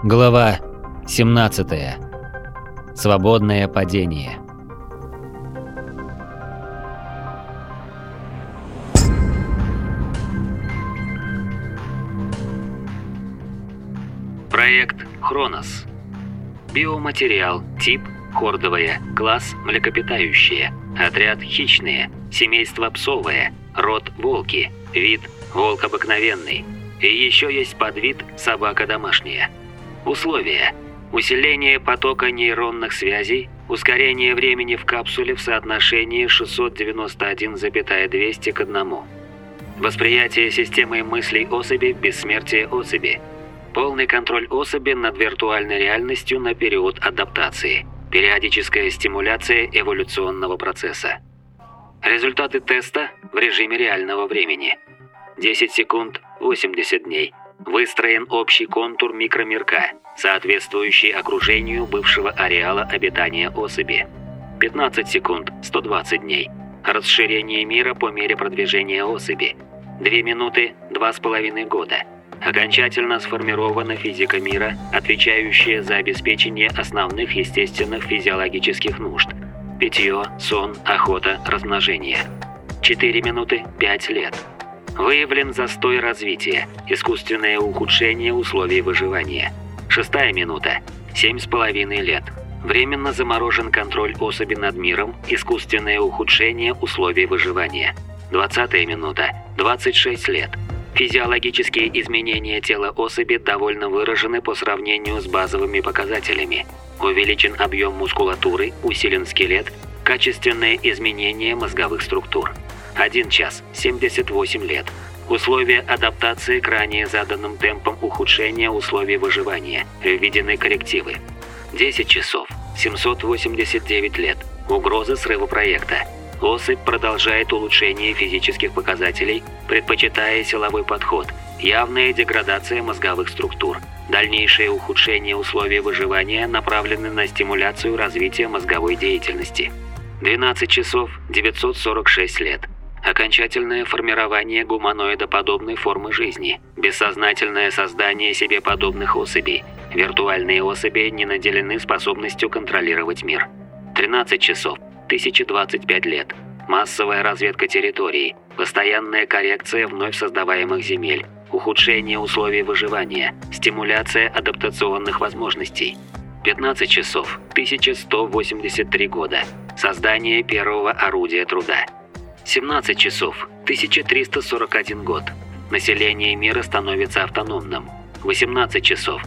Глава 17. Свободное падение. Проект Хронос. Биоматериал. Тип хордовое. Класс млекопитающие. Отряд хищные. Семейство псовое. Род волки. Вид волк обыкновенный. И еще есть подвид собака домашняя. Условия. Усиление потока нейронных связей, ускорение времени в капсуле в соотношении 691,200 к 1. Восприятие системой мыслей особи, бессмертие особи. Полный контроль особи над виртуальной реальностью на период адаптации. Периодическая стимуляция эволюционного процесса. Результаты теста в режиме реального времени. 10 секунд, 80 дней. Выстроен общий контур микромирка, соответствующий окружению бывшего ареала обитания особи. 15 секунд, 120 дней. Расширение мира по мере продвижения особи. 2 минуты, 2,5 года. Окончательно сформирована физика мира, отвечающая за обеспечение основных естественных физиологических нужд. Питье, сон, охота, размножение. 4 минуты, 5 лет. Выявлен застой развития, искусственное ухудшение условий выживания. 6-я минута, 7,5 лет. Временно заморожен контроль особи над миром, искусственное ухудшение условий выживания. 20-я минута, 26 лет. Физиологические изменения тела особи довольно выражены по сравнению с базовыми показателями. Увеличен объем мускулатуры, усилен скелет, качественное изменение мозговых структур. 1 час, 78 лет. Условия адаптации к ранее заданным темпам ухудшения условий выживания. Введены коррективы. 10 часов, 789 лет. Угроза срыва проекта. Особь продолжает улучшение физических показателей, предпочитая силовой подход. Явная деградация мозговых структур. Дальнейшее ухудшение условий выживания направлены на стимуляцию развития мозговой деятельности. 12 часов, 946 лет. Окончательное формирование гуманоидоподобной формы жизни. Бессознательное создание себе подобных особей. Виртуальные особи не наделены способностью контролировать мир. 13 часов, 1025 лет. Массовая разведка территорий. Постоянная коррекция вновь создаваемых земель. Ухудшение условий выживания. Стимуляция адаптационных возможностей. 15 часов, 1183 года. Создание первого орудия труда. 17 часов, 1341 год. Население мира становится автономным. 18 часов,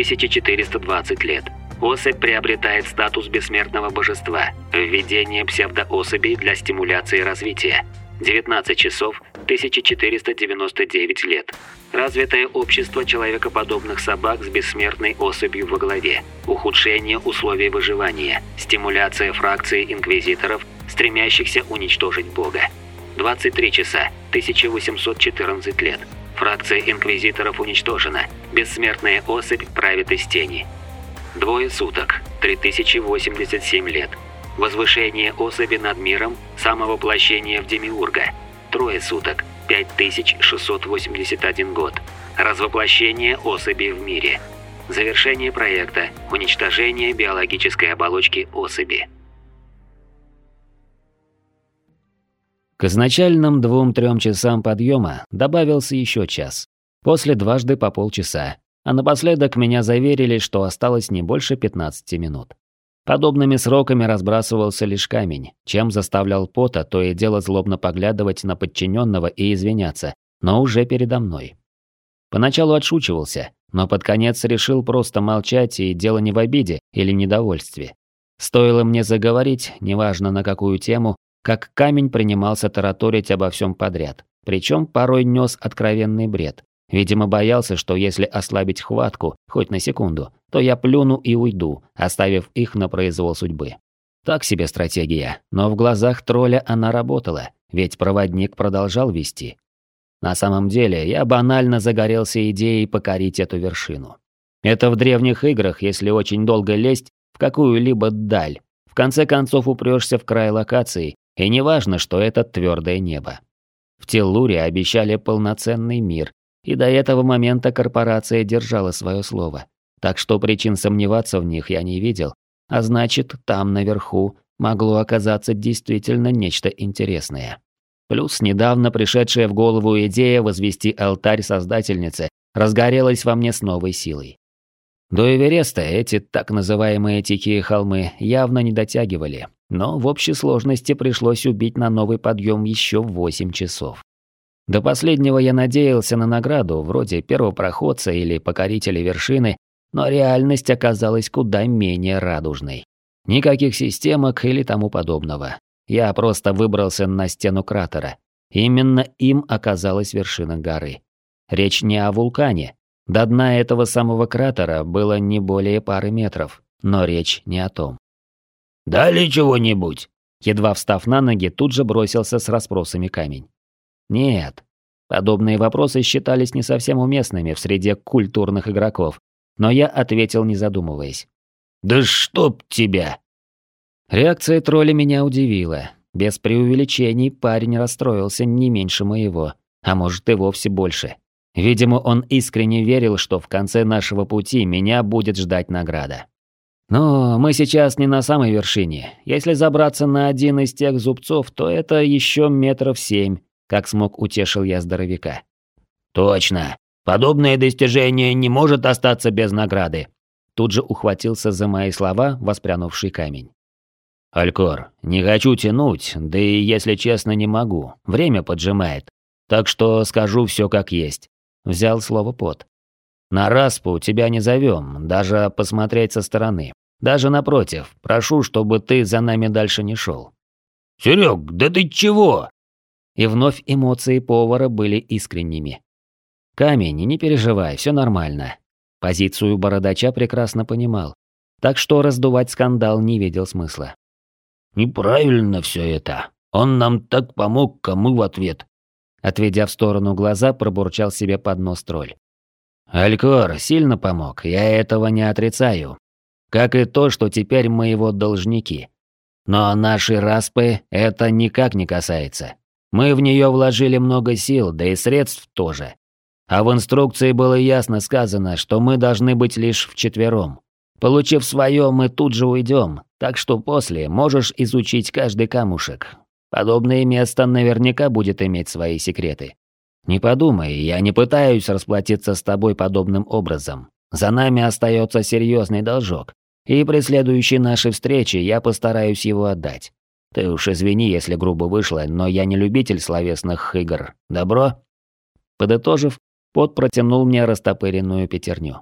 1420 лет. Особь приобретает статус бессмертного божества. Введение псевдоособей для стимуляции развития. 19 часов, 1499 лет. Развитое общество человекоподобных собак с бессмертной особью во главе. Ухудшение условий выживания. Стимуляция фракции инквизиторов, стремящихся уничтожить Бога. 23 часа, 1814 лет. Фракция инквизиторов уничтожена. Бессмертная особь правит из тени. 2 суток, 3087 лет. Возвышение особи над миром, самовоплощение в демиурга. 3 суток, 5681 год. Развоплощение особи в мире. Завершение проекта. Уничтожение биологической оболочки особи. К изначальным 2-3 часам подъема добавился еще час. После дважды по полчаса. А напоследок меня заверили, что осталось не больше 15 минут. Подобными сроками разбрасывался лишь камень, чем заставлял Пота то и дело злобно поглядывать на подчиненного и извиняться, но уже передо мной. Поначалу отшучивался, но под конец решил просто молчать, и дело не в обиде или недовольстве. Стоило мне заговорить, неважно на какую тему, как камень принимался тараторить обо всем подряд, причем порой нес откровенный бред. Видимо, боялся, что если ослабить хватку, хоть на секунду, то я плюну и уйду, оставив их на произвол судьбы. Так себе стратегия, но в глазах тролля она работала, ведь проводник продолжал вести. На самом деле, я банально загорелся идеей покорить эту вершину. Это в древних играх, если очень долго лезть в какую-либо даль, в конце концов упрешься в край локации, и неважно, что это твердое небо. В Теллуре обещали полноценный мир, и до этого момента корпорация держала свое слово. так что причин сомневаться в них я не видел, а значит, там наверху могло оказаться действительно нечто интересное. Плюс недавно пришедшая в голову идея возвести алтарь Создательнице разгорелась во мне с новой силой. До Эвереста эти так называемые тихие холмы явно не дотягивали, но в общей сложности пришлось убить на новый подъем еще 8 часов. До последнего я надеялся на награду, вроде первопроходца или покорителя вершины, но реальность оказалась куда менее радужной. Никаких системок или тому подобного. Я просто выбрался на стену кратера. Именно им оказалась вершина горы. Речь не о вулкане. До дна этого самого кратера было не более пары метров, но речь не о том. «Дали чего-нибудь?» Едва встав на ноги, тут же бросился с расспросами камень. Нет. Подобные вопросы считались не совсем уместными в среде культурных игроков, но я ответил, не задумываясь. «Да чтоб тебя!» Реакция тролля меня удивила. Без преувеличений парень расстроился не меньше моего, а может и вовсе больше. Видимо, он искренне верил, что в конце нашего пути меня будет ждать награда. Но мы сейчас не на самой вершине. Если забраться на один из тех зубцов, то это еще 7 метров, как смог утешил я здоровяка. «Точно. Подобное достижение не может остаться без награды». Тут же ухватился за мои слова воспрянувший камень. «Алькор, не хочу тянуть, да и, если честно, не могу. Время поджимает. Так что скажу все как есть». Взял слово Пот. «На распу тебя не зовем, даже посмотреть со стороны. Даже напротив, прошу, чтобы ты за нами дальше не шел». «Серег, да ты чего?» И вновь эмоции повара были искренними. «Камень, не переживай, все нормально». Позицию бородача прекрасно понимал, так что раздувать скандал не видел смысла. «Неправильно все это. Он нам так помог, кому в ответ?» Отведя в сторону глаза, пробурчал себе под нос тролль. «Алькор сильно помог, я этого не отрицаю. Как и то, что теперь мы его должники. Но нашей распы это никак не касается. Мы в нее вложили много сил, да и средств тоже. А в инструкции было ясно сказано, что мы должны быть лишь вчетвером. Получив свое, мы тут же уйдем, так что после можешь изучить каждый камушек. Подобное место наверняка будет иметь свои секреты. Не подумай, я не пытаюсь расплатиться с тобой подобным образом. За нами остается серьезный должок, и при следующей нашей встрече я постараюсь его отдать. Ты уж извини, если грубо вышло, но я не любитель словесных игр. Добро?» Подытожив, Пот протянул мне растопыренную пятерню.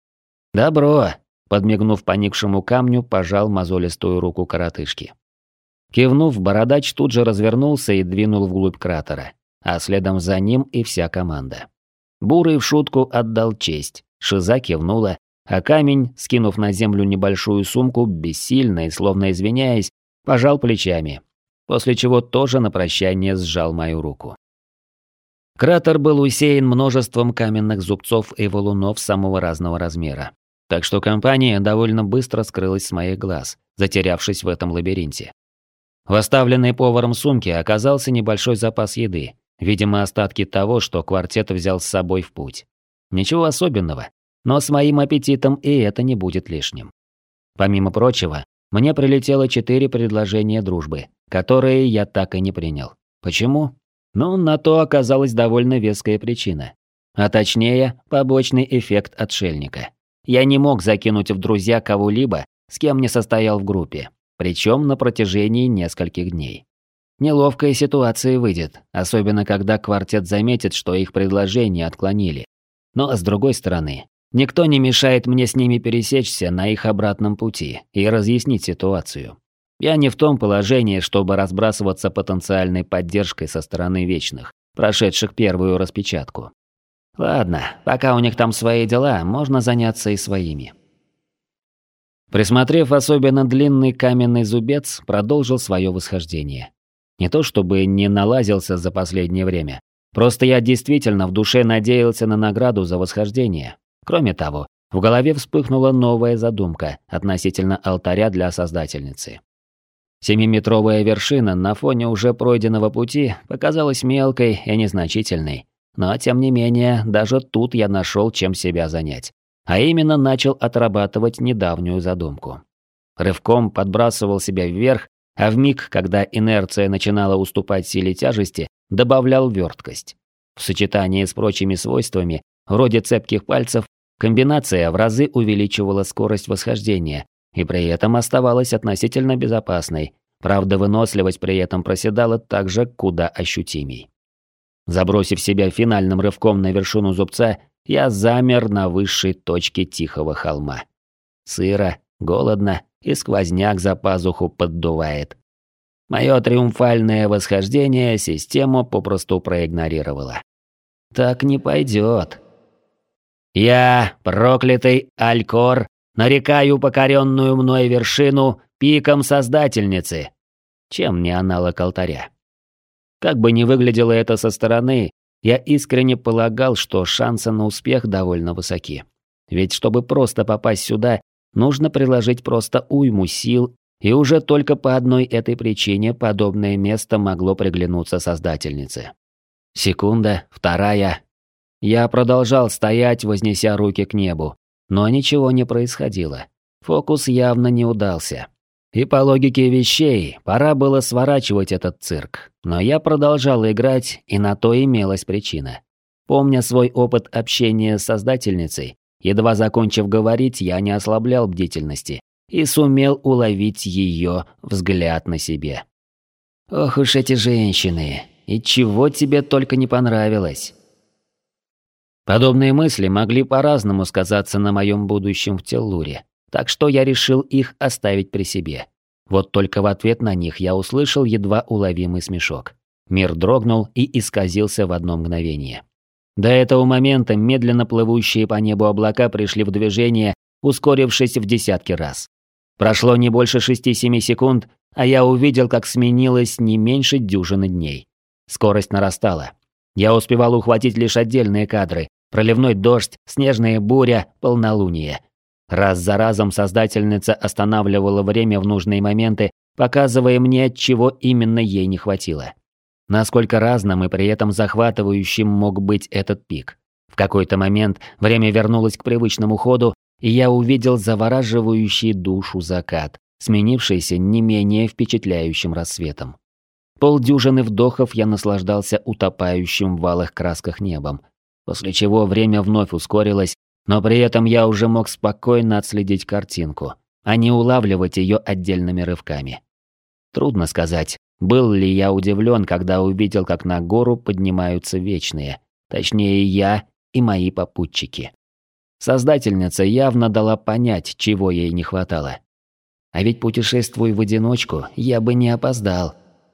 «Добро», — подмигнув поникшему камню, пожал мозолистую руку коротышки. Кивнув, бородач тут же развернулся и двинул вглубь кратера, а следом за ним и вся команда. Бурый в шутку отдал честь, Шиза кивнула, а камень, скинув на землю небольшую сумку, бессильно и словно извиняясь, пожал плечами, после чего тоже на прощание сжал мою руку. Кратер был усеян множеством каменных зубцов и валунов самого разного размера, так что компания довольно быстро скрылась с моих глаз, затерявшись в этом лабиринте. В оставленной поваром сумке оказался небольшой запас еды, видимо, остатки того, что квартет взял с собой в путь. Ничего особенного, но с моим аппетитом и это не будет лишним. Помимо прочего, мне прилетело 4 предложения дружбы, которые я так и не принял. Почему? Ну, на то оказалась довольно веская причина. А точнее, побочный эффект отшельника. Я не мог закинуть в друзья кого-либо, с кем не состоял в группе, причем на протяжении нескольких дней. Неловкая ситуация выйдет, особенно когда квартет заметит, что их предложение отклонили. Но с другой стороны, никто не мешает мне с ними пересечься на их обратном пути и разъяснить ситуацию. Я не в том положении, чтобы разбрасываться потенциальной поддержкой со стороны вечных, прошедших первую распечатку. Ладно, пока у них там свои дела, можно заняться и своими. Присмотрев особенно длинный каменный зубец, продолжил свое восхождение. Не то чтобы не налазился за последнее время, просто я действительно в душе надеялся на награду за восхождение. Кроме того, в голове вспыхнула новая задумка относительно алтаря для Создательницы. 7-метровая вершина на фоне уже пройденного пути показалась мелкой и незначительной, но тем не менее даже тут я нашел чем себя занять. а именно начал отрабатывать недавнюю задумку. Рывком подбрасывал себя вверх, а вмиг, когда инерция начинала уступать силе тяжести, добавлял верткость. В сочетании с прочими свойствами, вроде цепких пальцев, комбинация в разы увеличивала скорость восхождения и при этом оставалась относительно безопасной, правда выносливость при этом проседала также куда ощутимей. Забросив себя финальным рывком на вершину зубца, я замер на высшей точке тихого холма. Сыро, голодно и сквозняк за пазуху поддувает. Мое триумфальное восхождение система попросту проигнорировала. Так не пойдет. Я, проклятый Алькор, нарекаю покоренную мной вершину пиком Создательницы. Чем не аналог алтаря? Как бы ни выглядело это со стороны, я искренне полагал, что шансы на успех довольно высоки. Ведь чтобы просто попасть сюда, нужно приложить просто уйму сил, и уже только по одной этой причине подобное место могло приглянуться Создательнице. Секунда, вторая. Я продолжал стоять, вознеся руки к небу, но ничего не происходило. Фокус явно не удался. И по логике вещей, пора было сворачивать этот цирк, но я продолжал играть, и на то имелась причина. Помня свой опыт общения с Создательницей, едва закончив говорить, я не ослаблял бдительности и сумел уловить ее взгляд на себе. «Ох уж эти женщины, и чего тебе только не понравилось!» Подобные мысли могли по-разному сказаться на моем будущем в Теллуре, так что я решил их оставить при себе. Вот только в ответ на них я услышал едва уловимый смешок. Мир дрогнул и исказился в одно мгновение. До этого момента медленно плывущие по небу облака пришли в движение, ускорившись в десятки раз. Прошло не больше 6-7 секунд, а я увидел, как сменилось не меньше дюжины дней. Скорость нарастала. Я успевал ухватить лишь отдельные кадры: проливной дождь, снежная буря, полнолуние. Раз за разом Создательница останавливала время в нужные моменты, показывая мне, чего именно ей не хватило. Насколько разным и при этом захватывающим мог быть этот пик. В какой-то момент время вернулось к привычному ходу, и я увидел завораживающий душу закат, сменившийся не менее впечатляющим рассветом. Полдюжины вдохов я наслаждался утопающим в алых красках небом, после чего время вновь ускорилось, но при этом я уже мог спокойно отследить картинку, а не улавливать ее отдельными рывками. Трудно сказать, был ли я удивлен, когда увидел, как на гору поднимаются вечные, точнее я и мои попутчики. Создательница явно дала понять, чего ей не хватало. А ведь путешествуя в одиночку, я бы не опоздал.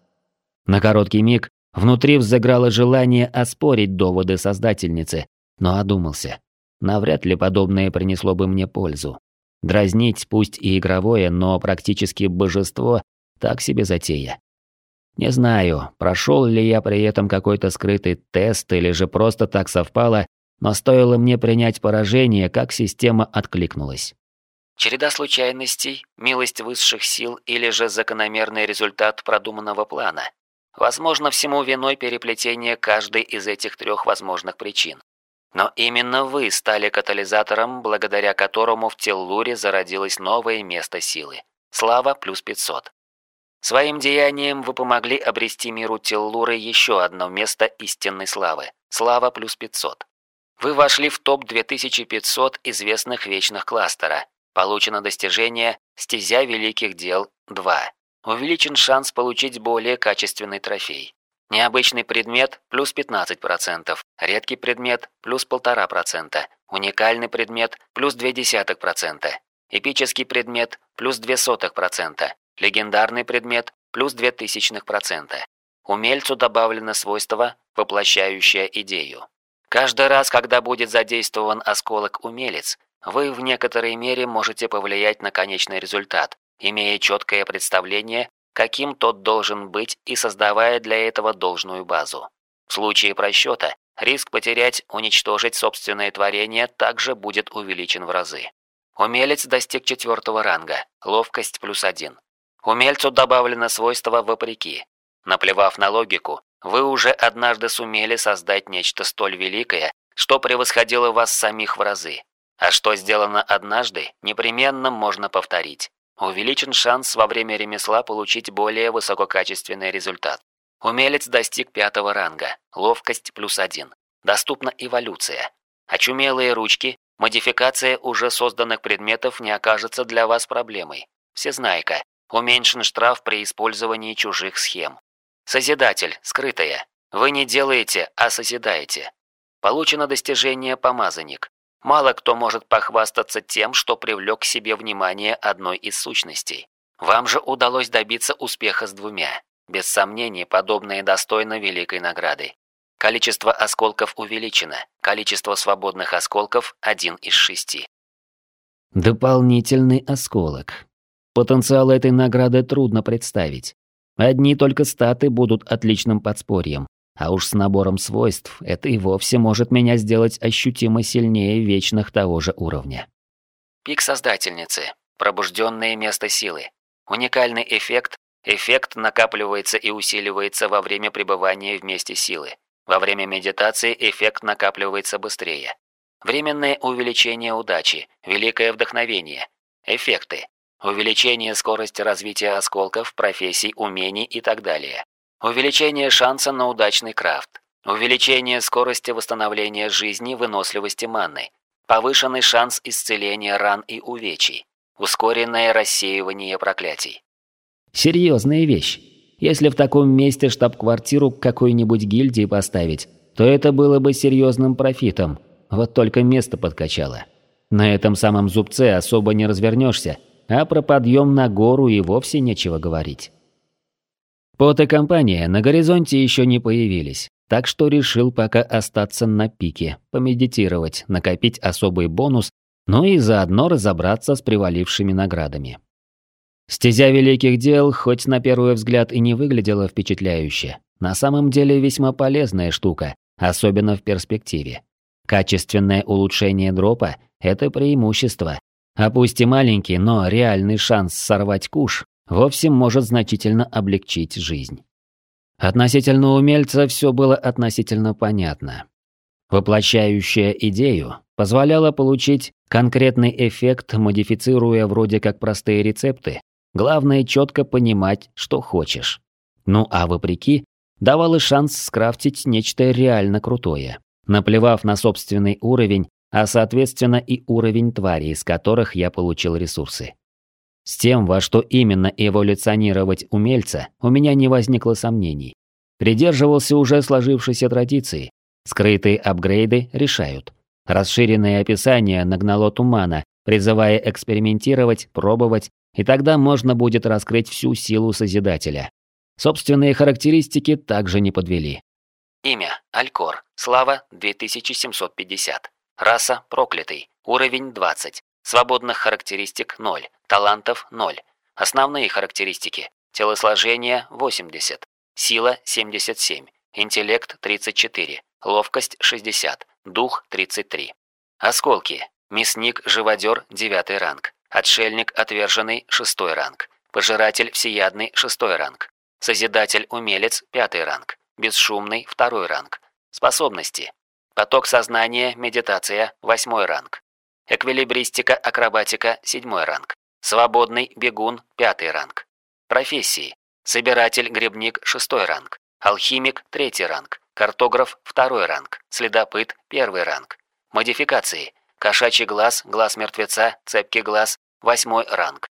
На короткий миг внутри взыграло желание оспорить доводы Создательницы, но одумался. Навряд ли подобное принесло бы мне пользу. Дразнить, пусть и игровое, но практически божество – так себе затея. Не знаю, прошел ли я при этом какой-то скрытый тест или же просто так совпало, но стоило мне принять поражение, как система откликнулась. Череда случайностей, милость высших сил или же закономерный результат продуманного плана. Возможно, всему виной переплетение каждой из этих 3 возможных причин. Но именно вы стали катализатором, благодаря которому в Теллуре зародилось новое место силы. Слава плюс 500. Своим деянием вы помогли обрести миру Теллуры еще одно место истинной славы. Слава плюс 500. Вы вошли в топ 2500 известных вечных кластера. Получено достижение «Стезя великих дел 2». Увеличен шанс получить более качественный трофей. Необычный предмет – плюс 15%, редкий предмет – плюс 1,5%, уникальный предмет – плюс 0,2%, эпический предмет – плюс 0,02%, легендарный предмет – плюс 0,00%. Умельцу добавлено свойство, воплощающее идею. Каждый раз, когда будет задействован осколок-умелец, вы в некоторой мере можете повлиять на конечный результат, имея четкое представление, каким тот должен быть и создавая для этого должную базу. В случае просчета, риск потерять, уничтожить собственное творение также будет увеличен в разы. Умелец достиг 4-го ранга, ловкость плюс 1. Умельцу добавлено свойство «вопреки». Наплевав на логику, вы уже однажды сумели создать нечто столь великое, что превосходило вас самих в разы. А что сделано однажды, непременно можно повторить. Увеличен шанс во время ремесла получить более высококачественный результат. Умелец достиг 5-го ранга, ловкость +1. Доступна эволюция. Очумелые ручки, модификация уже созданных предметов не окажется для вас проблемой. Всезнайка, уменьшен штраф при использовании чужих схем. Созидатель, скрытая. Вы не делаете, а созидаете. Получено достижение помазанник. Мало кто может похвастаться тем, что привлек к себе внимание одной из сущностей. Вам же удалось добиться успеха с 2. Без сомнений, подобное достойно великой награды. Количество осколков увеличено. Количество свободных осколков 1 из 6. Дополнительный осколок. Потенциал этой награды трудно представить. Одни только статы будут отличным подспорьем. А уж с набором свойств это и вовсе может меня сделать ощутимо сильнее вечных того же уровня. Пик Создательницы. Пробужденное место силы. Уникальный эффект. Эффект накапливается и усиливается во время пребывания в месте силы. Во время медитации эффект накапливается быстрее. Временное увеличение удачи. Великое вдохновение. Эффекты. Увеличение скорости развития осколков, профессий, умений и так далее. Увеличение шанса на удачный крафт. Увеличение скорости восстановления жизни, выносливости маны. Повышенный шанс исцеления ран и увечий. Ускоренное рассеивание проклятий. Серьезная вещь. Если в таком месте штаб-квартиру какой-нибудь гильдии поставить, то это было бы серьезным профитом. Вот только место подкачало. На этом самом зубце особо не развернешься, а про подъем на гору и вовсе нечего говорить. Пот и компания на горизонте еще не появились, так что решил пока остаться на пике, помедитировать, накопить особый бонус, но и заодно разобраться с привалившими наградами. Стезя великих дел, хоть на первый взгляд и не выглядела впечатляюще, на самом деле весьма полезная штука, особенно в перспективе. Качественное улучшение дропа – это преимущество, а пусть и маленький, но реальный шанс сорвать куш вовсе может значительно облегчить жизнь. Относительно умельца все было относительно понятно. Воплощающая идею позволяла получить конкретный эффект, модифицируя вроде как простые рецепты. Главное четко понимать, что хочешь. Ну а вопреки, давала шанс скрафтить нечто реально крутое, наплевав на собственный уровень, а соответственно и уровень тварей, из которых я получил ресурсы. С тем, во что именно эволюционировать умельца, у меня не возникло сомнений. Придерживался уже сложившейся традиции. Скрытые апгрейды решают. Расширенное описание нагнало тумана, призывая экспериментировать, пробовать, и тогда можно будет раскрыть всю силу Созидателя. Собственные характеристики также не подвели. Имя – Алькор, слава – 2750. Раса – проклятый, уровень – 20. Свободных характеристик – 0, талантов – 0. Основные характеристики – телосложение – 80, сила – 77, интеллект – 34, ловкость – 60, дух – 33. Осколки. Мясник-живодер – 9 ранг. Отшельник отверженный – 6 ранг. Пожиратель всеядный – 6 ранг. Созидатель-умелец – 5 ранг. Бесшумный – 2 ранг. Способности. Поток сознания, медитация – 8 ранг. Эквилибристика, акробатика – 7 ранг. Свободный бегун – 5 ранг. Профессии. Собиратель-грибник – 6 ранг. Алхимик – 3 ранг. Картограф – 2 ранг. Следопыт – 1 ранг. Модификации. Кошачий глаз, глаз мертвеца, цепкий глаз – 8 ранг.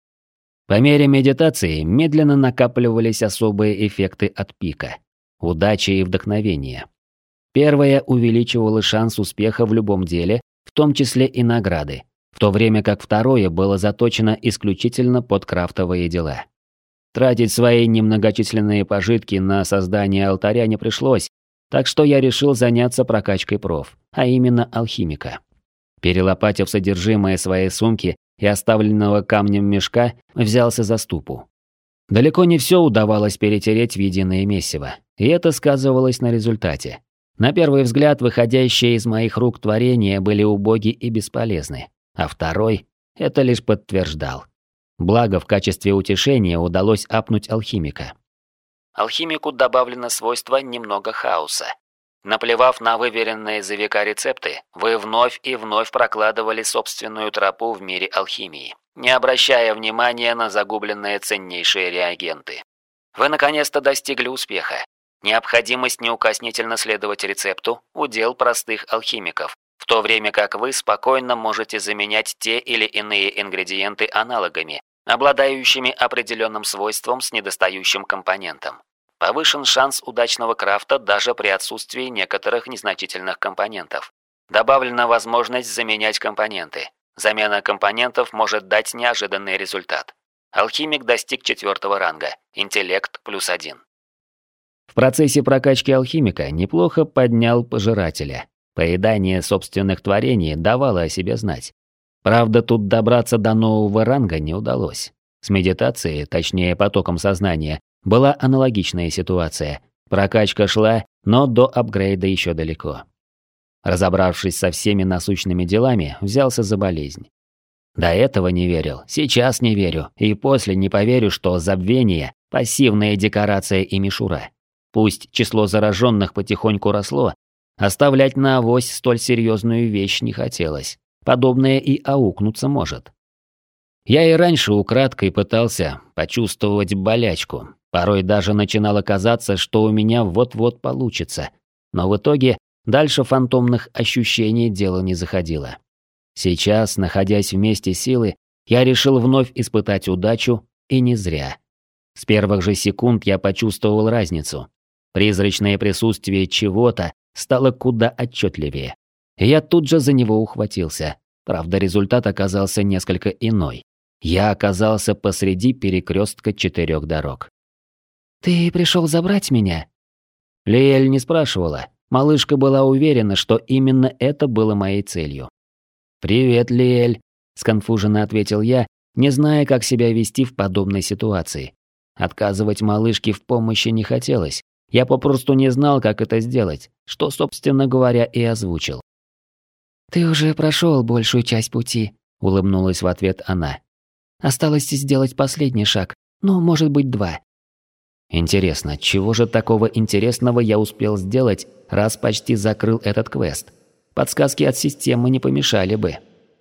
По мере медитации медленно накапливались особые эффекты от пика. Удача и вдохновение. Первое увеличивало шанс успеха в любом деле, в том числе и награды, в то время как второе было заточено исключительно под крафтовые дела. Тратить свои немногочисленные пожитки на создание алтаря не пришлось, так что я решил заняться прокачкой проф, а именно алхимика. Перелопатив содержимое своей сумки и оставленного камнем мешка, взялся за ступу. Далеко не все удавалось перетереть в единое месиво, и это сказывалось на результате. На первый взгляд, выходящие из моих рук творения были убоги и бесполезны, а второй это лишь подтверждал. Благо, в качестве утешения удалось апнуть алхимика. Алхимику добавлено свойство немного хаоса. Наплевав на выверенные за века рецепты, вы вновь и вновь прокладывали собственную тропу в мире алхимии, не обращая внимания на загубленные ценнейшие реагенты. Вы наконец-то достигли успеха. Необходимость неукоснительно следовать рецепту – удел простых алхимиков, в то время как вы спокойно можете заменять те или иные ингредиенты аналогами, обладающими определенным свойством с недостающим компонентом. Повышен шанс удачного крафта даже при отсутствии некоторых незначительных компонентов. Добавлена возможность заменять компоненты. Замена компонентов может дать неожиданный результат. Алхимик достиг 4-го ранга. Интеллект +1. В процессе прокачки алхимика неплохо поднял пожирателя. Поедание собственных творений давало о себе знать. Правда, тут добраться до нового ранга не удалось. С медитацией, точнее потоком сознания, была аналогичная ситуация. Прокачка шла, но до апгрейда еще далеко. Разобравшись со всеми насущными делами, взялся за болезнь. До этого не верил, сейчас не верю, и после не поверю, что забвение – пассивная декорация и мишура. Пусть число зараженных потихоньку росло, оставлять на авось столь серьезную вещь не хотелось. Подобное и аукнуться может. Я и раньше украдкой пытался почувствовать болячку. Порой даже начинало казаться, что у меня вот-вот получится. Но в итоге дальше фантомных ощущений дело не заходило. Сейчас, находясь вместе силы, я решил вновь испытать удачу, и не зря. С первых же секунд я почувствовал разницу. Призрачное присутствие чего-то стало куда отчетливее. Я тут же за него ухватился. Правда, результат оказался несколько иной. Я оказался посреди перекрестка 4 дорог. «Ты пришел забрать меня?» Лиэль не спрашивала. Малышка была уверена, что именно это было моей целью. «Привет, Лиэль», – сконфуженно ответил я, не зная, как себя вести в подобной ситуации. Отказывать малышке в помощи не хотелось. Я попросту не знал, как это сделать, что, собственно говоря, и озвучил. «Ты уже прошел большую часть пути», – улыбнулась в ответ она. «Осталось сделать последний шаг, ну, может быть, 2. Интересно, чего же такого интересного я успел сделать, раз почти закрыл этот квест? Подсказки от системы не помешали бы.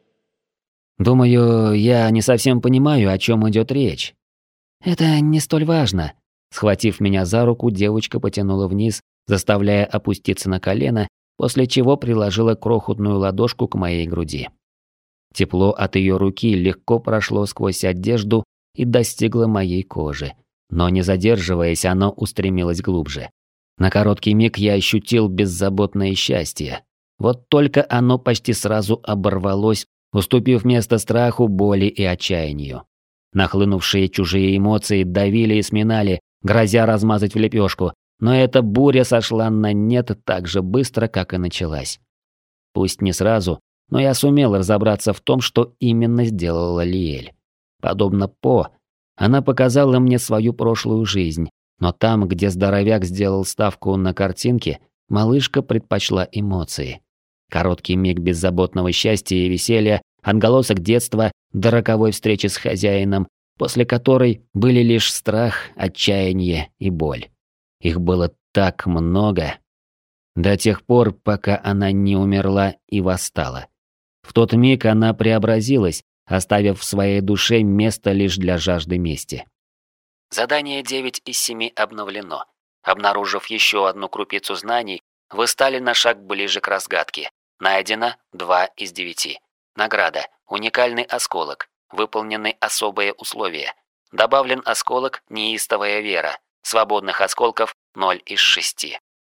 Думаю, я не совсем понимаю, о чем идет речь. Это не столь важно. Схватив меня за руку, девочка потянула вниз, заставляя опуститься на колено, после чего приложила крохотную ладошку к моей груди. Тепло от ее руки легко прошло сквозь одежду и достигло моей кожи. Но не задерживаясь, оно устремилось глубже. На короткий миг я ощутил беззаботное счастье. Вот только оно почти сразу оборвалось, уступив место страху, боли и отчаянию. Нахлынувшие чужие эмоции давили и сминали, грозя размазать в лепешку, но эта буря сошла на нет так же быстро, как и началась. Пусть не сразу, но я сумел разобраться в том, что именно сделала Лиэль. Подобно По, она показала мне свою прошлую жизнь, но там, где здоровяк сделал ставку на картинки, малышка предпочла эмоции. Короткий миг беззаботного счастья и веселья, отголосок детства до роковой встречи с хозяином, после которой были лишь страх, отчаяние и боль. Их было так много. До тех пор, пока она не умерла и восстала. В тот миг она преобразилась, оставив в своей душе место лишь для жажды мести. Задание 9 из 7 обновлено. Обнаружив еще одну крупицу знаний, вы стали на шаг ближе к разгадке. Найдено 2 из 9. Награда. Уникальный осколок. Выполнены особые условия. Добавлен осколок «Неистовая вера». Свободных осколков 0 из 6.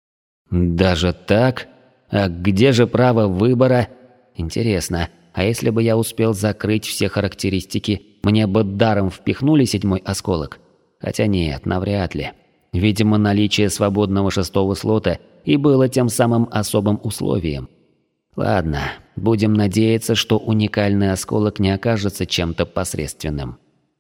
Даже так? А где же право выбора? Интересно, а если бы я успел закрыть все характеристики, мне бы даром впихнули 7-й осколок? Хотя нет, навряд ли. Видимо, наличие свободного 6-го слота и было тем самым особым условием. Ладно, будем надеяться, что уникальный осколок не окажется чем-то посредственным.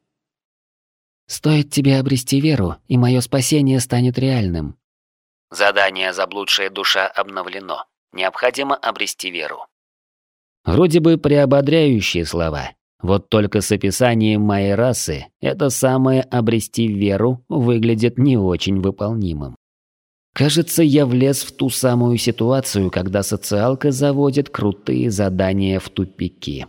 Стоит тебе обрести веру, и мое спасение станет реальным. Задание «Заблудшая душа» обновлено. Необходимо обрести веру. Вроде бы приободряющие слова. Вот только с описанием моей расы это самое «обрести веру» выглядит не очень выполнимым. Кажется, я влез в ту самую ситуацию, когда социалка заводит крутые задания в тупики.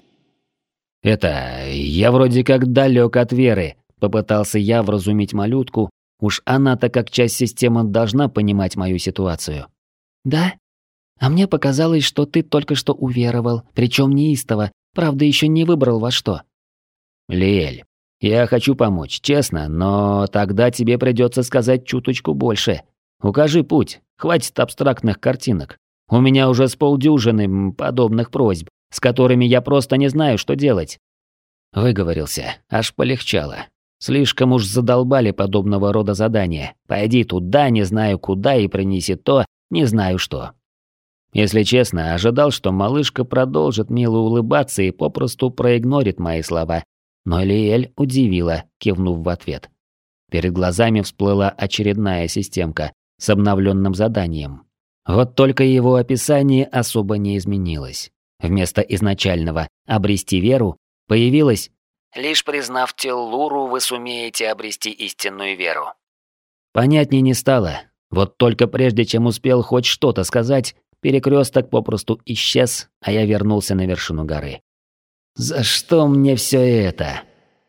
Я вроде как далек от веры», — попытался я вразумить малютку, уж она-то как часть системы должна понимать мою ситуацию. «Да? А мне показалось, что ты только что уверовал, причем неистово, правда еще не выбрал во что». «Лиэль, я хочу помочь, честно, но тогда тебе придется сказать чуточку больше. Укажи путь, хватит абстрактных картинок. У меня уже с полдюжины подобных просьб, с которыми я просто не знаю, что делать». Выговорился, аж полегчало. Слишком уж задолбали подобного рода задания. Пойди туда, не знаю куда, и принеси то, не знаю что. Если честно, ожидал, что малышка продолжит мило улыбаться и попросту проигнорит мои слова. Но Лиэль удивила, кивнув в ответ. Перед глазами всплыла очередная системка с обновленным заданием. Вот только его описание особо не изменилось. Вместо изначального «обрести веру» появилось «лишь признав Теллуру, вы сумеете обрести истинную веру». Понятней не стало. Вот только прежде чем успел хоть что-то сказать, перекресток попросту исчез, а я вернулся на вершину горы. «За что мне все это?»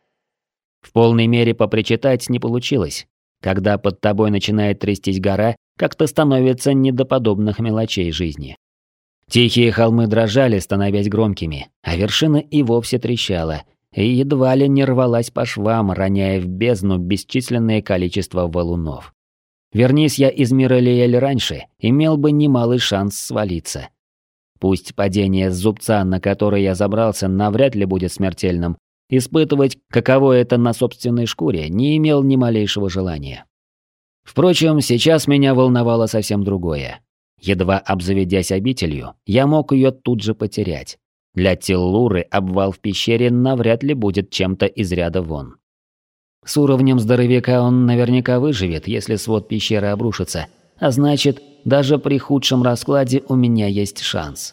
В полной мере попричитать не получилось. Когда под тобой начинает трястись гора, как-то становится не до подобных мелочей жизни. Тихие холмы дрожали, становясь громкими, а вершина и вовсе трещала, и едва ли не рвалась по швам, роняя в бездну бесчисленное количество валунов. Вернись я из мира Лиэль раньше, имел бы немалый шанс свалиться. Пусть падение с зубца, на который я забрался, навряд ли будет смертельным, испытывать, каково это на собственной шкуре, не имел ни малейшего желания. Впрочем, сейчас меня волновало совсем другое. Едва обзаведясь обителью, я мог ее тут же потерять. Для Теллуры обвал в пещере навряд ли будет чем-то из ряда вон. С уровнем здоровяка он наверняка выживет, если свод пещеры обрушится, а значит, даже при худшем раскладе у меня есть шанс.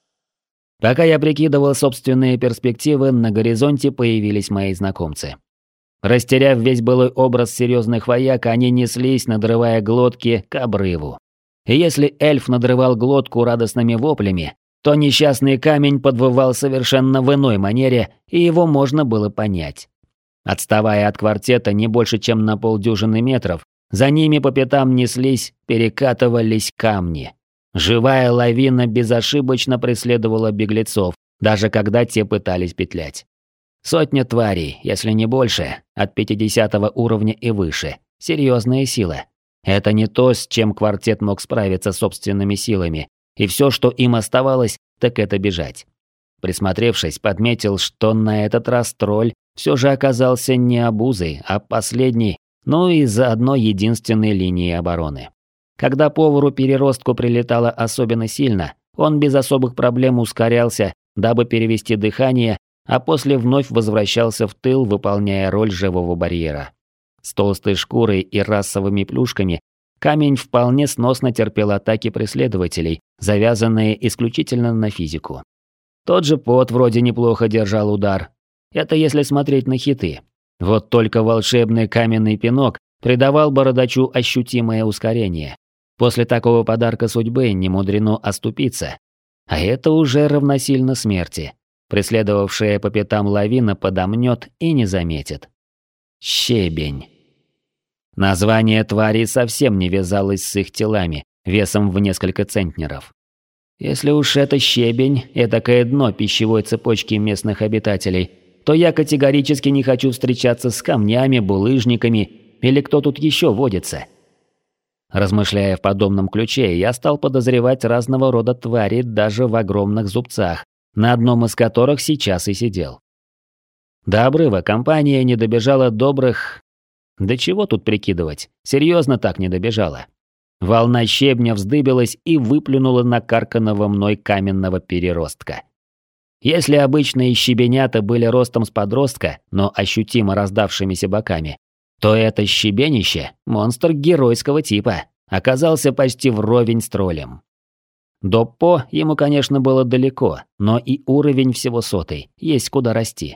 Пока я прикидывал собственные перспективы, на горизонте появились мои знакомцы. Растеряв весь былой образ серьезных вояк, они неслись, надрывая глотки, к обрыву. И если эльф надрывал глотку радостными воплями, то несчастный камень подвывал совершенно в иной манере, и его можно было понять. Отставая от квартета не больше, чем на полдюжины метров, за ними по пятам неслись, перекатывались камни. Живая лавина безошибочно преследовала беглецов, даже когда те пытались петлять. Сотня тварей, если не больше, от 50-го уровня и выше. Серьезная сила. Это не то, с чем квартет мог справиться собственными силами, и все, что им оставалось, так это бежать. Присмотревшись, подметил, что на этот раз тролль все же оказался не обузой, а последней, ну и заодно единственной линией обороны. Когда повару-переростку прилетало особенно сильно, он без особых проблем ускорялся, дабы перевести дыхание, а после вновь возвращался в тыл, выполняя роль живого барьера. С толстой шкурой и расовыми плюшками камень вполне сносно терпел атаки преследователей, завязанные исключительно на физику. Тот же пот вроде неплохо держал удар. Это если смотреть на хиты. Вот только волшебный каменный пинок придавал бородачу ощутимое ускорение. После такого подарка судьбы не мудрено оступиться. А это уже равносильно смерти. Преследовавшая по пятам лавина подомнет и не заметит. Щебень. Название твари совсем не вязалось с их телами, весом в несколько центнеров. Если уж это щебень, этакое дно пищевой цепочки местных обитателей, то я категорически не хочу встречаться с камнями, булыжниками или кто тут еще водится. Размышляя в подобном ключе, я стал подозревать разного рода твари даже в огромных зубцах, на одном из которых сейчас и сидел. До обрыва компания не добежала добрых... Да чего тут прикидывать, серьезно так не добежала. Волна щебня вздыбилась и выплюнула накарканного мной каменного переростка. Если обычные щебенята были ростом с подростка, но ощутимо раздавшимися боками, то это щебенище, монстр геройского типа, оказался почти вровень с троллем. До По ему, конечно, было далеко, но и уровень всего 100-й, есть куда расти.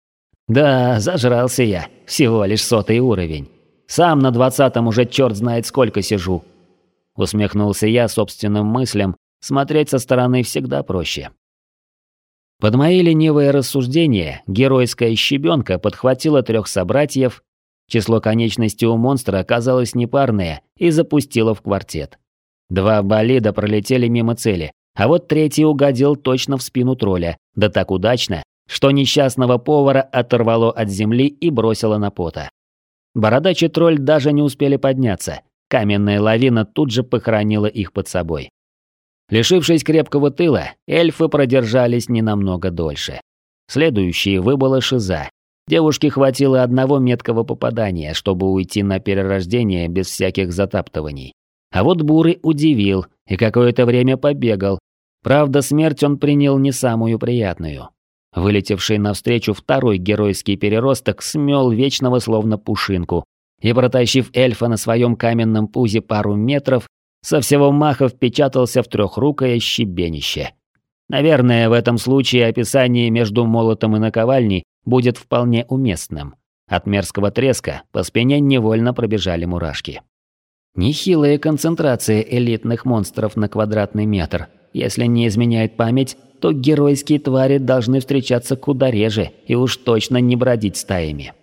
Да, зажрался я, всего лишь 100-й уровень. Сам на 20-м уже черт знает сколько сижу. Усмехнулся я собственным мыслям, смотреть со стороны всегда проще. Под мои ленивые рассуждения геройская щебенка подхватила 3 собратьев, число конечностей у монстра оказалось непарное, и запустила в квартет. 2 болида пролетели мимо цели, а вот 3-й угодил точно в спину тролля, да так удачно, что несчастного повара оторвало от земли и бросило на пота. Бородач и тролль даже не успели подняться, каменная лавина тут же похоронила их под собой. Лишившись крепкого тыла, эльфы продержались не намного дольше. Следующей выбыла Шиза. Девушке хватило одного меткого попадания, чтобы уйти на перерождение без всяких затаптываний. А вот Бурый удивил и какое-то время побегал. Правда, смерть он принял не самую приятную. Вылетевший навстречу 2-й геройский переросток смел Вечного словно пушинку и, протащив эльфа на своем каменном пузе пару метров, со всего маха впечатался в 3-рукое щебенище. Наверное, в этом случае описание между молотом и наковальней будет вполне уместным. От мерзкого треска по спине невольно пробежали мурашки. Нехилая концентрация элитных монстров на квадратный метр. Если не изменяет память, то геройские твари должны встречаться куда реже и уж точно не бродить стаями.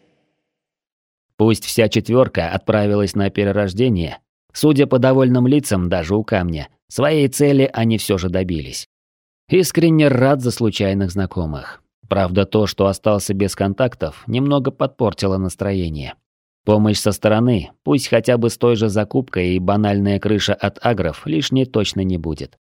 Пусть вся 4 отправилась на перерождение, судя по довольным лицам даже у камня, своей цели они все же добились. Искренне рад за случайных знакомых. Правда, то, что остался без контактов, немного подпортило настроение. Помощь со стороны, пусть хотя бы с той же закупкой и банальная крыша от агров, лишней точно не будет.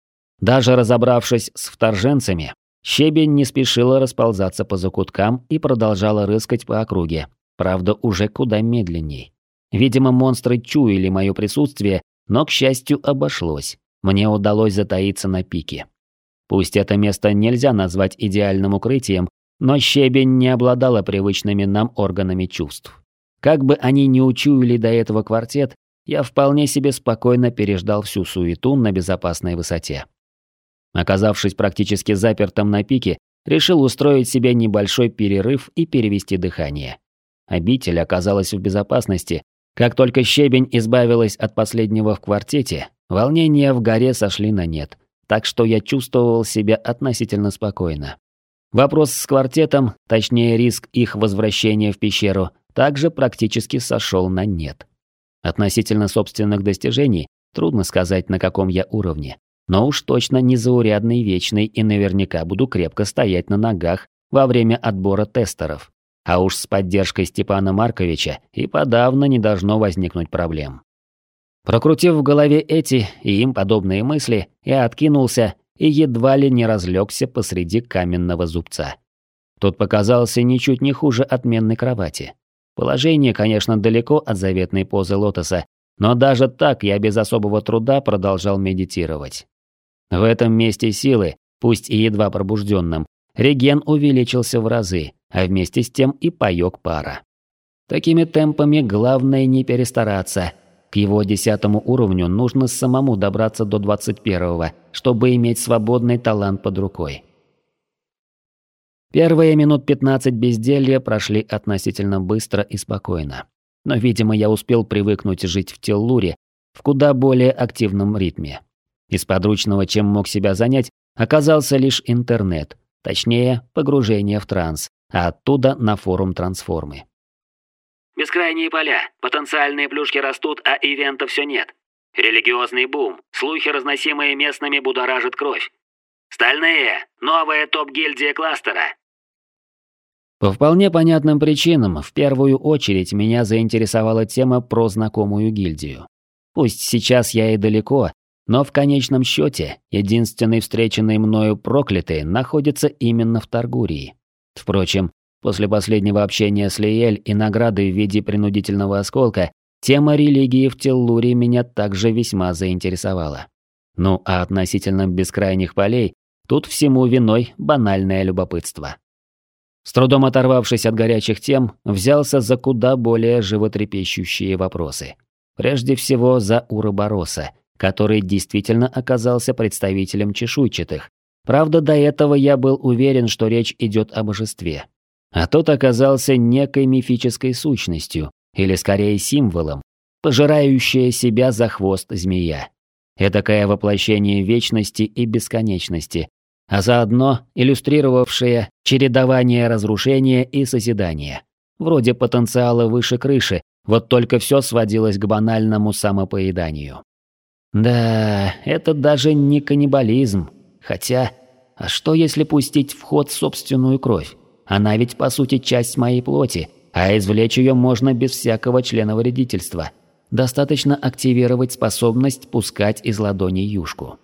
Даже разобравшись с вторженцами, щебень не спешила расползаться по закуткам и продолжала рыскать по округе, правда уже куда медленней. Видимо, монстры чуяли мое присутствие, но, к счастью, обошлось. Мне удалось затаиться на пике. Пусть это место нельзя назвать идеальным укрытием, но щебень не обладала привычными нам органами чувств. Как бы они ни учуяли до этого квартет, я вполне себе спокойно переждал всю суету на безопасной высоте. Оказавшись практически запертым на пике, решил устроить себе небольшой перерыв и перевести дыхание. Обитель оказалась в безопасности. Как только щебень избавилась от последнего в квартете, волнения в горе сошли на нет, так что я чувствовал себя относительно спокойно. Вопрос с квартетом, точнее риск их возвращения в пещеру, также практически сошел на нет. Относительно собственных достижений, трудно сказать, на каком я уровне, но уж точно не заурядный вечный и наверняка буду крепко стоять на ногах во время отбора тестеров. А уж с поддержкой Степана Марковича и подавно не должно возникнуть проблем. Прокрутив в голове эти и им подобные мысли, я откинулся и едва ли не разлегся посреди каменного зубца. Тот показался ничуть не хуже отменной кровати. Положение, конечно, далеко от заветной позы лотоса, но даже так я без особого труда продолжал медитировать. В этом месте силы, пусть и едва пробужденным, реген увеличился в разы, а вместе с тем и паёк пара. Такими темпами главное не перестараться. К его 10-му уровню нужно самому добраться до 21-го, чтобы иметь свободный талант под рукой. Первые минут 15 безделья прошли относительно быстро и спокойно. Но, видимо, я успел привыкнуть жить в Теллуре в куда более активном ритме. Из подручного, чем мог себя занять, оказался лишь интернет, точнее, погружение в транс, а оттуда на форум трансформы. Бескрайние поля, потенциальные плюшки растут, а ивента все нет. Религиозный бум, слухи, разносимые местными, будоражат кровь. Стальные, новая топ-гильдия кластера. По вполне понятным причинам, в первую очередь меня заинтересовала тема про знакомую гильдию. Пусть сейчас я и далеко, но в конечном счете единственный встреченный мною проклятый находится именно в Таргурии. Впрочем, после последнего общения с Лиэль и награды в виде принудительного осколка, тема религии в Теллуре меня также весьма заинтересовала. Ну а относительно бескрайних полей, тут всему виной банальное любопытство. С трудом оторвавшись от горячих тем, взялся за куда более животрепещущие вопросы. Прежде всего за Уробороса, который действительно оказался представителем чешуйчатых. Правда, до этого я был уверен, что речь идет о божестве. А тот оказался некой мифической сущностью, или скорее символом. пожирающая себя за хвост змея. Этакое воплощение вечности и бесконечности, а заодно иллюстрировавшее чередование разрушения и созидания. Вроде потенциала выше крыши, вот только все сводилось к банальному самопоеданию. Да, это даже не каннибализм. Хотя, а что если пустить в ход собственную кровь? Она ведь по сути часть моей плоти, а извлечь ее можно без всякого членовредительства. Достаточно активировать способность пускать из ладони юшку.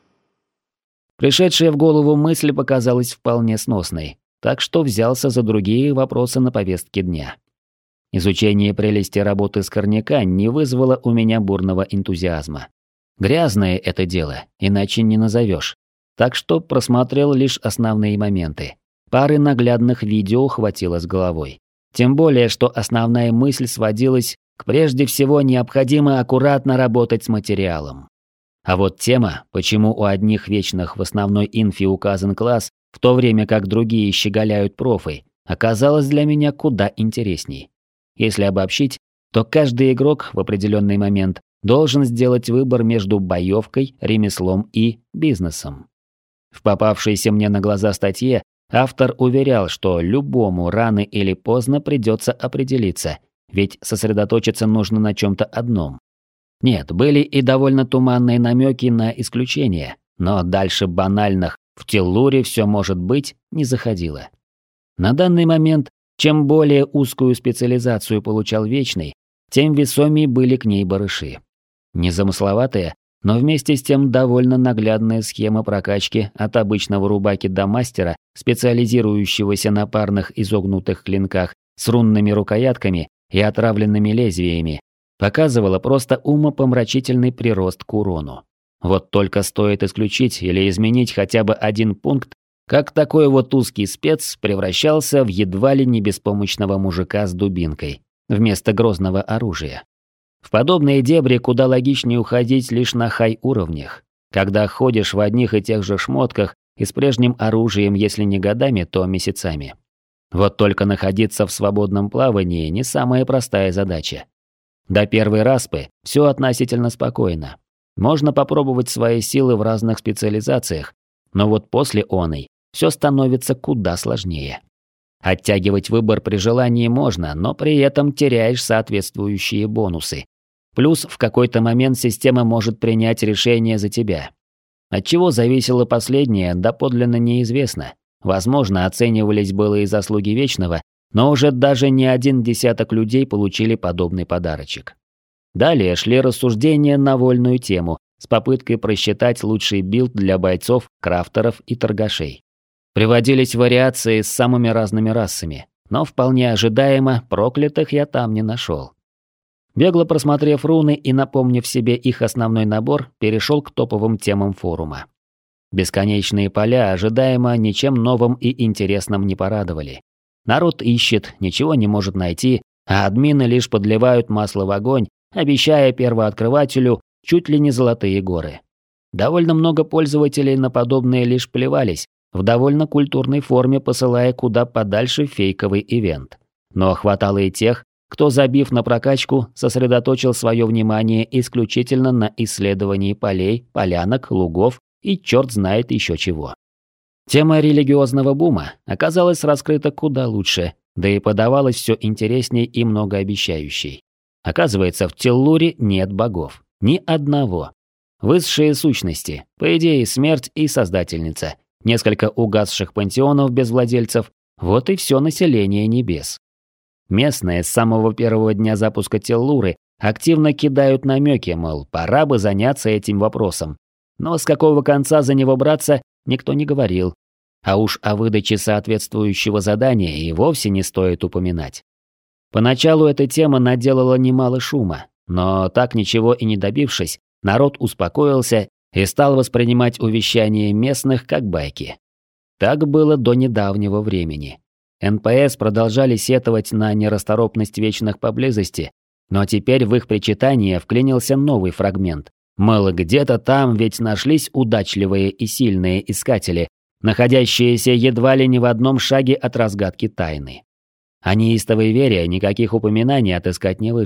Пришедшая в голову мысль показалась вполне сносной, так что взялся за другие вопросы на повестке дня. Изучение прелести работы скорняка не вызвало у меня бурного энтузиазма. Грязное это дело, иначе не назовешь. Так что просмотрел лишь основные моменты. Пары наглядных видео хватило с головой. Тем более, что основная мысль сводилась к прежде всего необходимо аккуратно работать с материалом. А вот тема, почему у одних вечных в основной инфе указан класс, в то время как другие щеголяют профой, оказалась для меня куда интересней. Если обобщить, то каждый игрок в определенный момент должен сделать выбор между боевкой, ремеслом и бизнесом. В попавшейся мне на глаза статье автор уверял, что любому рано или поздно придется определиться, ведь сосредоточиться нужно на чем-то одном. Нет, были и довольно туманные намеки на исключения, но дальше банальных «в Теллуре все может быть» не заходило. На данный момент, чем более узкую специализацию получал Вечный, тем весомее были к ней барыши. Незамысловатая, но вместе с тем довольно наглядная схема прокачки от обычного рубаки до мастера, специализирующегося на парных изогнутых клинках с рунными рукоятками и отравленными лезвиями, показывала просто умопомрачительный прирост к урону. Вот только стоит исключить или изменить хотя бы один пункт, как такой вот узкий спец превращался в едва ли не беспомощного мужика с дубинкой, вместо грозного оружия. В подобные дебри куда логичнее уходить лишь на хай-уровнях, когда ходишь в одних и тех же шмотках и с прежним оружием, если не годами, то месяцами. Вот только находиться в свободном плавании не самая простая задача. До первой распы все относительно спокойно. Можно попробовать свои силы в разных специализациях, но вот после оной все становится куда сложнее. Оттягивать выбор при желании можно, но при этом теряешь соответствующие бонусы. Плюс в какой-то момент система может принять решение за тебя. От чего зависело последнее, доподлинно неизвестно. Возможно, оценивались былые заслуги Вечного, но уже даже не один десяток людей получили подобный подарочек. Далее шли рассуждения на вольную тему с попыткой просчитать лучший билд для бойцов, крафтеров и торгашей. Приводились вариации с самыми разными расами, но вполне ожидаемо проклятых я там не нашел. Бегло просмотрев руны и напомнив себе их основной набор, перешел к топовым темам форума. Бесконечные поля ожидаемо ничем новым и интересным не порадовали. Народ ищет, ничего не может найти, а админы лишь подливают масло в огонь, обещая первооткрывателю чуть ли не золотые горы. Довольно много пользователей на подобное лишь плевались, в довольно культурной форме посылая куда подальше фейковый ивент. Но хватало и тех, кто, забив на прокачку, сосредоточил свое внимание исключительно на исследовании полей, полянок, лугов и черт знает еще чего. Тема религиозного бума оказалась раскрыта куда лучше, да и подавалась все интересней и многообещающей. Оказывается, в Теллуре нет богов. Ни одного. Высшие сущности, по идее смерть и создательница, несколько угасших пантеонов без владельцев, вот и все население небес. Местные с самого первого дня запуска Теллуры активно кидают намеки, мол, пора бы заняться этим вопросом. Но с какого конца за него браться, никто не говорил. А уж о выдаче соответствующего задания и вовсе не стоит упоминать. Поначалу эта тема наделала немало шума, но так ничего и не добившись, народ успокоился и стал воспринимать увещания местных как байки. Так было до недавнего времени. НПС продолжали сетовать на нерасторопность вечных поблизости, но теперь в их причитание вклинился новый фрагмент. Мол, где-то там ведь нашлись удачливые и сильные искатели, находящиеся едва ли не в одном шаге от разгадки тайны. О неистовой вере никаких упоминаний отыскать не вышло,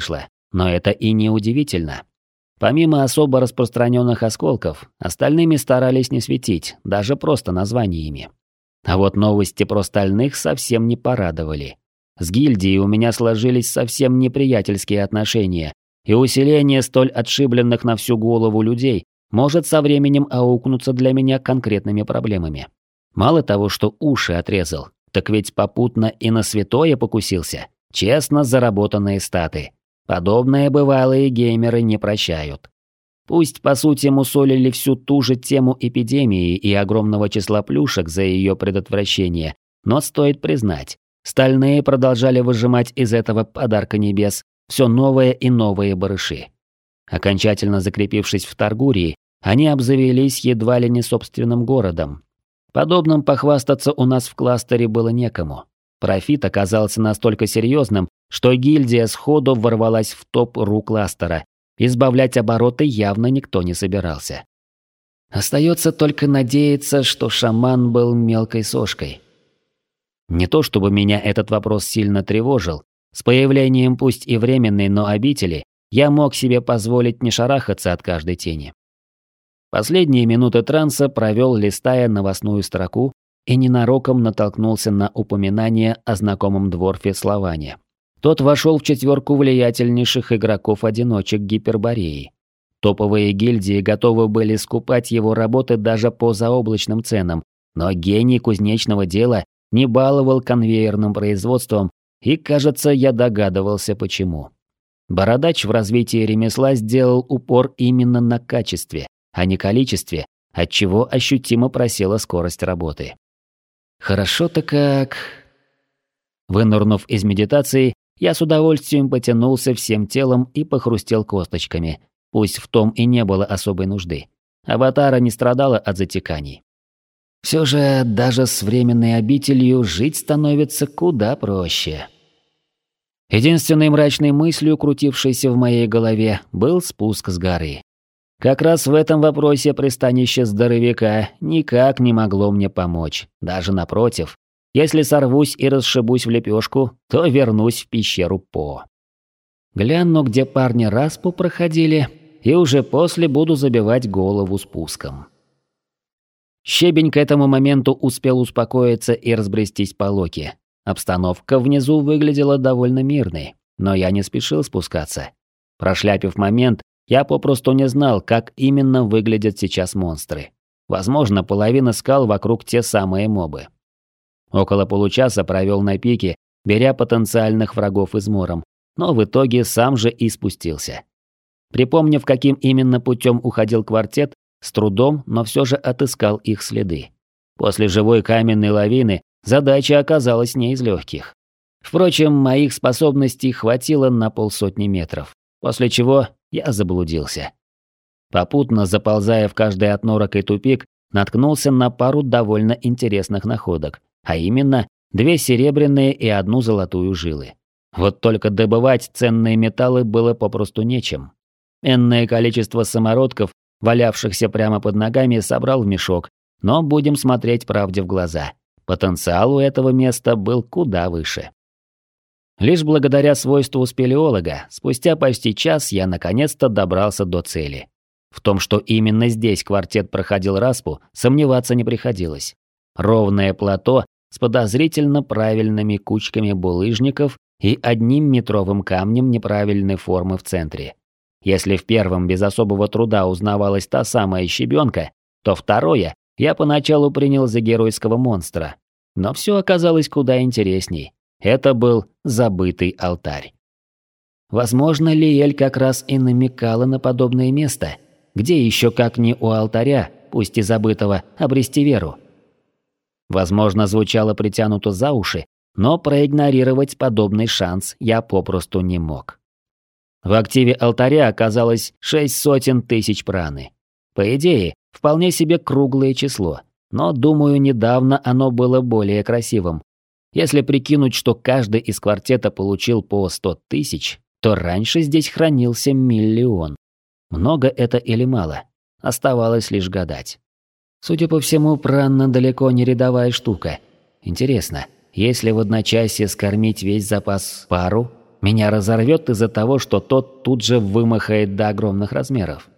Но это и не удивительно. Помимо особо распространенных осколков, остальными старались не светить, даже просто названиями. А вот новости про стальных совсем не порадовали. С гильдией у меня сложились совсем неприятельские отношения, и усиление столь отшибленных на всю голову людей может со временем аукнуться для меня конкретными проблемами. Мало того, что уши отрезал, так ведь попутно и на святое покусился. Честно заработанные статы. Подобное бывалые геймеры не прощают. Пусть, по сути, мусолили всю ту же тему эпидемии и огромного числа плюшек за ее предотвращение, но стоит признать, стальные продолжали выжимать из этого подарка небес все новые и новые барыши. Окончательно закрепившись в Таргурии, они обзавелись едва ли не собственным городом. Подобным похвастаться у нас в кластере было некому. Профит оказался настолько серьезным, что гильдия сходу ворвалась в топ-ру кластера. Избавлять обороты явно никто не собирался. Остается только надеяться, что шаман был мелкой сошкой. Не то чтобы меня этот вопрос сильно тревожил. С появлением пусть и временной, но обители, я мог себе позволить не шарахаться от каждой тени. Последние минуты транса провел, листая новостную строку, и ненароком натолкнулся на упоминание о знакомом дворфе Славане. Тот вошел в 4 влиятельнейших игроков-одиночек Гипербореи. Топовые гильдии готовы были скупать его работы даже по заоблачным ценам, но гений кузнечного дела не баловал конвейерным производством, и, кажется, я догадывался почему. Бородач в развитии ремесла сделал упор именно на качестве, а не количестве, отчего ощутимо просела скорость работы. Хорошо-то как... Вынырнув из медитации, я с удовольствием потянулся всем телом и похрустел косточками. Пусть в том и не было особой нужды. Аватара не страдала от затеканий. Все же даже с временной обителью жить становится куда проще. Единственной мрачной мыслью, крутившейся в моей голове, был спуск с горы. Как раз в этом вопросе пристанище здоровяка никак не могло мне помочь. Даже напротив. Если сорвусь и расшибусь в лепешку, то вернусь в пещеру По. Гляну, где парни Распу проходили, и уже после буду забивать голову спуском. Щебень к этому моменту успел успокоиться и разбрестись по локе. Обстановка внизу выглядела довольно мирной, но я не спешил спускаться. Прошляпив момент, я попросту не знал, как именно выглядят сейчас монстры. Возможно, половина скал вокруг те самые мобы. Около получаса провел на пике, беря потенциальных врагов измором, но в итоге сам же и спустился. Припомнив, каким именно путем уходил квартет, с трудом, но все же отыскал их следы. После живой каменной лавины задача оказалась не из легких. Впрочем, моих способностей хватило на 50 метров, после чего я заблудился. Попутно, заползая в каждый отнорок и тупик, наткнулся на пару довольно интересных находок, а именно 2 серебряные и 1 золотую жилы. Вот только добывать ценные металлы было попросту нечем. Энное количество самородков, валявшихся прямо под ногами, собрал в мешок, но будем смотреть правде в глаза. Потенциал у этого места был куда выше. Лишь благодаря свойству спелеолога, спустя почти час я наконец-то добрался до цели. В том, что именно здесь квартет проходил Распу, сомневаться не приходилось. Ровное плато с подозрительно правильными кучками булыжников и 1-метровым камнем неправильной формы в центре. Если в первом без особого труда узнавалась та самая щебенка, то второе я поначалу принял за геройского монстра. Но все оказалось куда интересней. Это был забытый алтарь. Возможно, Лиэль как раз и намекала на подобное место. Где еще, как не у алтаря, пусть и забытого, обрести веру? Возможно, звучало притянуто за уши, но проигнорировать подобный шанс я попросту не мог. В активе алтаря оказалось 600 тысяч праны. По идее, вполне себе круглое число, но, думаю, недавно оно было более красивым. Если прикинуть, что каждый из квартета получил по 100 тысяч, то раньше здесь хранился 1 миллион. Много это или мало? Оставалось лишь гадать. Судя по всему, прана далеко не рядовая штука. Интересно, если в одночасье скормить весь запас пару, меня разорвет из-за того, что тот тут же вымахает до огромных размеров.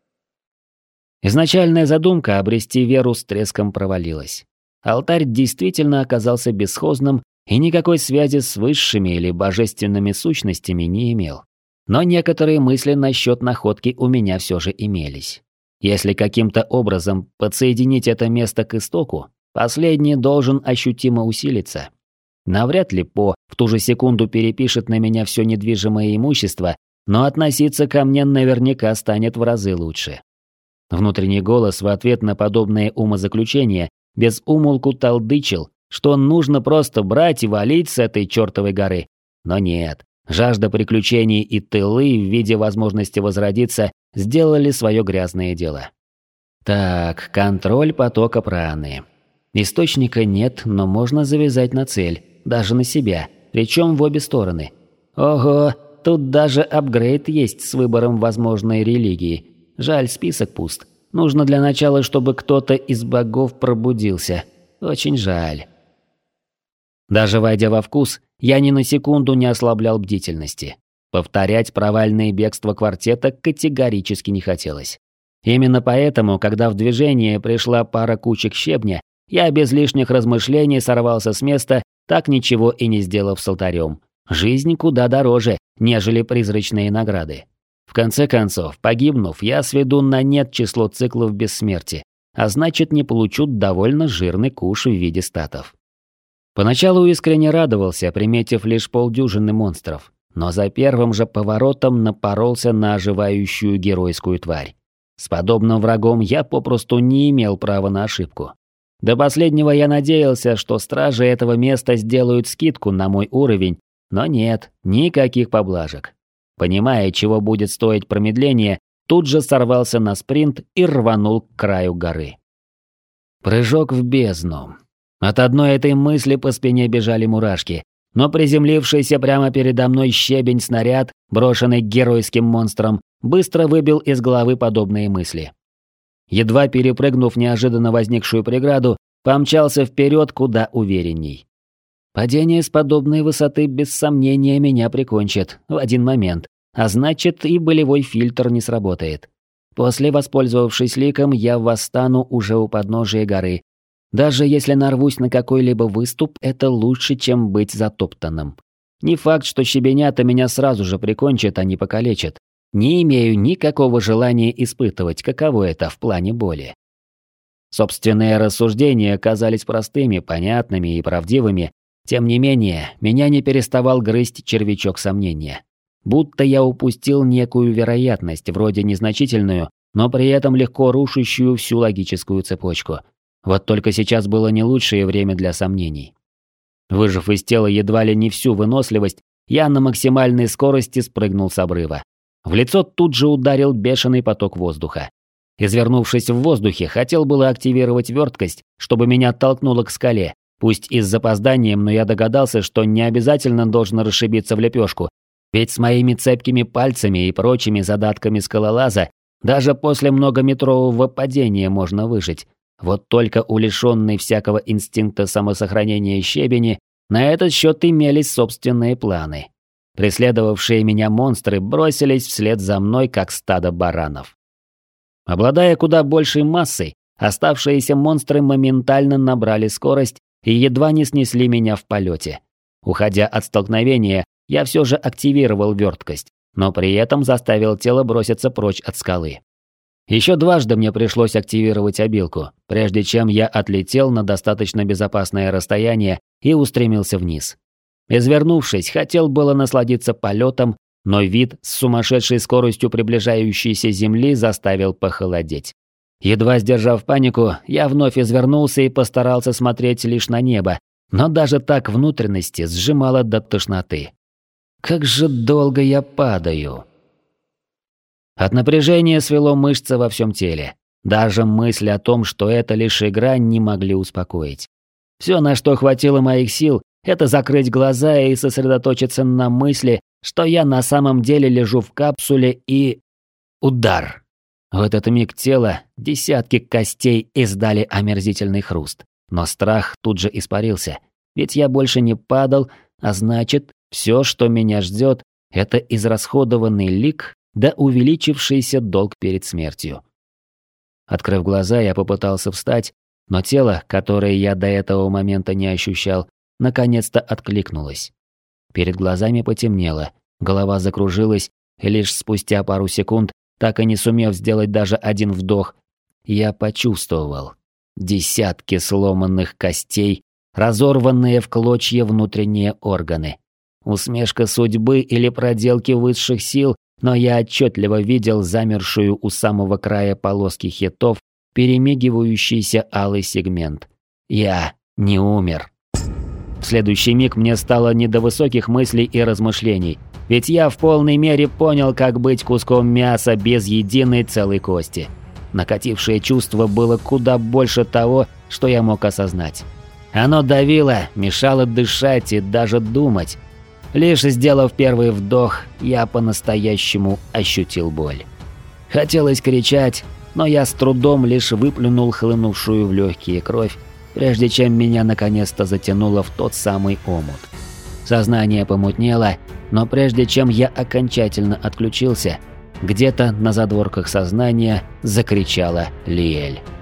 Изначальная задумка обрести веру с треском провалилась. Алтарь действительно оказался бесхозным и никакой связи с высшими или божественными сущностями не имел. Но некоторые мысли насчет находки у меня все же имелись. Если каким-то образом подсоединить это место к истоку, последний должен ощутимо усилиться. Навряд ли По в ту же секунду перепишет на меня все недвижимое имущество, но относиться ко мне наверняка станет в разы лучше. Внутренний голос в ответ на подобные умозаключения без умолку толдычил, что нужно просто брать и валить с этой чертовой горы. Но нет, жажда приключений и тылы в виде возможности возродиться сделали свое грязное дело. Так, контроль потока праны. Источника нет, но можно завязать на цель, даже на себя, причем в обе стороны. Ого, тут даже апгрейд есть с выбором возможной религии. Жаль, список пуст. Нужно для начала, чтобы кто-то из богов пробудился. Очень жаль. Даже войдя во вкус, я ни на секунду не ослаблял бдительности. Повторять провальные бегства квартета категорически не хотелось. Именно поэтому, когда в движение пришла пара кучек щебня, я без лишних размышлений сорвался с места, так ничего и не сделав с алтарем. Жизнь куда дороже, нежели призрачные награды. В конце концов, погибнув, я сведу на нет число циклов бессмертия, а значит не получу довольно жирный куш в виде статов. Поначалу искренне радовался, приметив лишь полдюжины монстров, но за первым же поворотом напоролся на оживающую геройскую тварь. С подобным врагом я попросту не имел права на ошибку. До последнего я надеялся, что стражи этого места сделают скидку на мой уровень, но нет, никаких поблажек. Понимая, чего будет стоить промедление, тут же сорвался на спринт и рванул к краю горы. Прыжок в бездну. От одной этой мысли по спине бежали мурашки, но приземлившийся прямо передо мной щебень-снаряд, брошенный геройским монстром, быстро выбил из головы подобные мысли. Едва перепрыгнув неожиданно возникшую преграду, помчался вперед куда уверенней. Падение с подобной высоты без сомнения меня прикончит в один момент, а значит и болевой фильтр не сработает. После, воспользовавшись ликом, я восстану уже у подножия горы. Даже если нарвусь на какой-либо выступ, это лучше, чем быть затоптанным. Не факт, что щебенята меня сразу же прикончат, а не покалечат. Не имею никакого желания испытывать, каково это в плане боли. Собственные рассуждения казались простыми, понятными и правдивыми. Тем не менее, меня не переставал грызть червячок сомнения. Будто я упустил некую вероятность, вроде незначительную, но при этом легко рушащую всю логическую цепочку. Вот только сейчас было не лучшее время для сомнений. Выжав из тела едва ли не всю выносливость, я на максимальной скорости спрыгнул с обрыва. В лицо тут же ударил бешеный поток воздуха. Извернувшись в воздухе, хотел было активировать верткость, чтобы меня толкнуло к скале. Пусть и с запозданием, но я догадался, что не обязательно должен расшибиться в лепешку, ведь с моими цепкими пальцами и прочими задатками скалолаза даже после многометрового падения можно выжить. Вот только у лишённой всякого инстинкта самосохранения щебени на этот счет имелись собственные планы. Преследовавшие меня монстры бросились вслед за мной, как стадо баранов. Обладая куда большей массой, оставшиеся монстры моментально набрали скорость и едва не снесли меня в полете. Уходя от столкновения, я все же активировал верткость, но при этом заставил тело броситься прочь от скалы. Еще дважды мне пришлось активировать обилку, прежде чем я отлетел на достаточно безопасное расстояние и устремился вниз. Извернувшись, хотел было насладиться полетом, но вид с сумасшедшей скоростью приближающейся земли заставил похолодеть. Едва сдержав панику, я вновь извернулся и постарался смотреть лишь на небо, но даже так внутренности сжимало до тошноты. Как же долго я падаю. От напряжения свело мышцы во всем теле. Даже мысль о том, что это лишь игра, не могли успокоить. Все, на что хватило моих сил, это закрыть глаза и сосредоточиться на мысли, что я на самом деле лежу в капсуле и... Удар! В этот миг тела десятки костей издали омерзительный хруст. Но страх тут же испарился. Ведь я больше не падал, а значит, Все, что меня ждет, это израсходованный лик да увеличившийся долг перед смертью. Открыв глаза, я попытался встать, но тело, которое я до этого момента не ощущал, наконец-то откликнулось. Перед глазами потемнело, голова закружилась, и лишь спустя пару секунд, так и не сумев сделать даже один вдох, я почувствовал десятки сломанных костей, разорванные в клочья внутренние органы. Усмешка судьбы или проделки высших сил, но я отчетливо видел замершую у самого края полоски хитов перемигивающийся алый сегмент. Я не умер. В следующий миг мне стало не до высоких мыслей и размышлений, ведь я в полной мере понял, как быть куском мяса без единой целой кости. Накатившее чувство было куда больше того, что я мог осознать. Оно давило, мешало дышать и даже думать. Лишь сделав первый вдох, я по-настоящему ощутил боль. Хотелось кричать, но я с трудом лишь выплюнул хлынувшую в легкие кровь, прежде чем меня наконец-то затянуло в тот самый омут. Сознание помутнело, но прежде чем я окончательно отключился, где-то на задворках сознания закричала Лиэль.